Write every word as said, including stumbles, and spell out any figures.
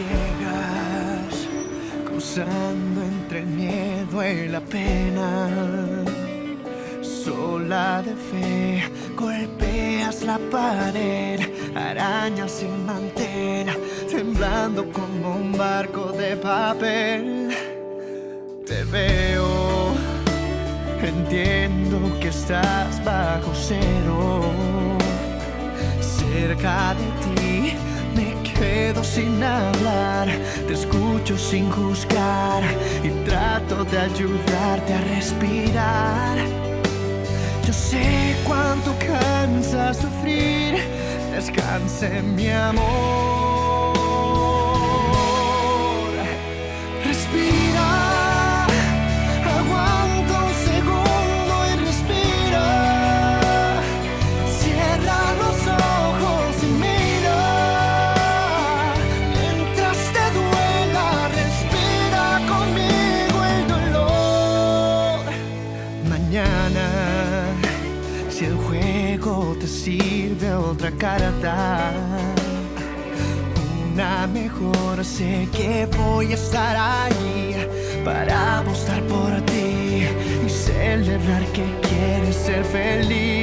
ciegas, cruzando entre el miedo y la pena. Sola de fe, golpeas la pared, arañas sin mantén, temblando como un barco de papel. Te veo, entiendo que estás bajo cero. Cerca de ti me quedo sin hablar, te escucho sin juzgar y trato de ayudarte a respirar. Yo sé cuánto cansa sufrir, descanse mi amor. Respira, aguanta un segundo y respira. Cierra los ojos y mira. Mientras te duela, respira conmigo el dolor. Mañana, si el juego te sirve otra carta, una mejor, sé que voy a estar ahí para apostar por ti y celebrar que quieres ser feliz.